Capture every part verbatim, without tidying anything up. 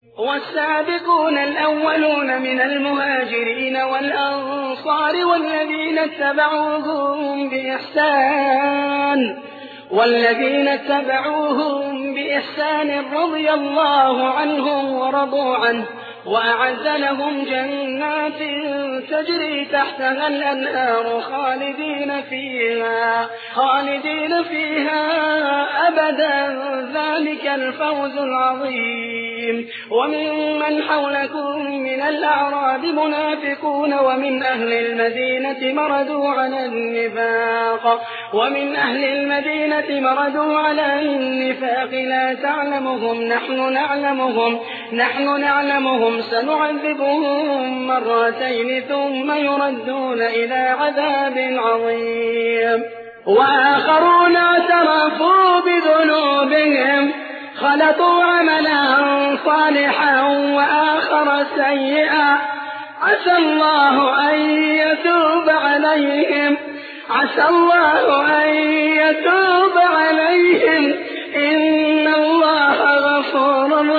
والسابقون الأولون من المهاجرين والأنصار والذين اتبعوهم بإحسان والذين اتبعوهم بإحسان رضي الله عنهم ورضوا عنه وأعد لهم جنات تجري تحتها الأنهار خالدين فيها خالدين فيها أبدا ذلك الفوز العظيم. وممن حولكم من الأعراب منافقون ومن أهل المدينة مردوا على النفاق ومن أهل المدينة مردوا على النفاق لا تعلمهم نحن نعلمهم نحن نعلمهم سنعذبهم مرتين ثم يردون إلى عذاب عظيم. وآخرون اعترفوا بذنوبهم خلطوا عملا صالحا وآخر سيئا عسى الله أن يتوب عليهم عسى الله أن يتوب عليهم إن الله غفور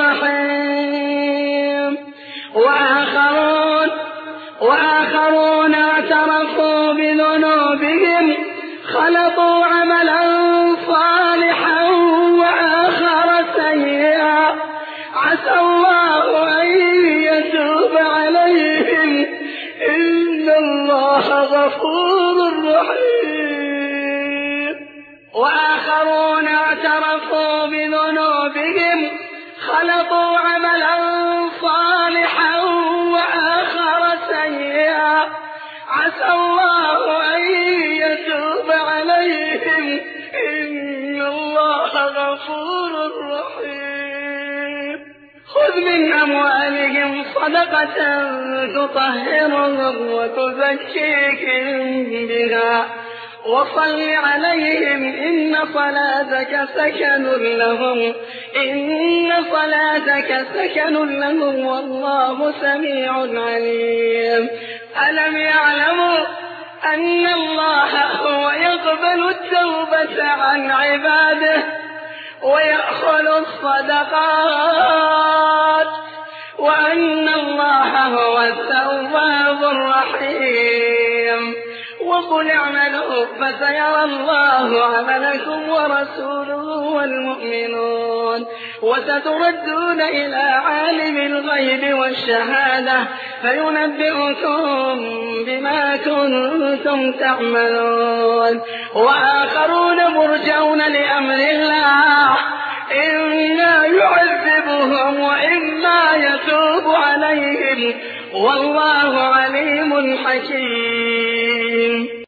رحيم. وآخرون وآخرون اعترفوا بذنوبهم خلطوا عملا صالحا وآخر سيئا عسى الله أن يتوب عليهم إن الله غفور رحيم. وآخرون اعترفوا بذنوبهم خلطوا عملا صالحا وآخر سيئا عسى الله أن يتوب عليهم إن الله غفور رحيم. خذ من أموالهم صدقة تطهرهم وتزكيهم بها وصل عليهم إن صلاتك سكن لهم إن صلاتك سكن لهم والله سميع عليم. ألم يعلموا أن الله هو يقبل التوبة عن عباده ويأخذ الصدقات وأن الله هو التواب الرحيم. وقل اعملوا فسيرى الله عملكم ورسوله والمؤمنون وستردون إلى عالم الغيب والشهادة فينبئكم بما كنتم تعملون. وآخرون مرجون لأمر الله إما يعذبهم وإما يتوب عليهم والله عليم حكيم.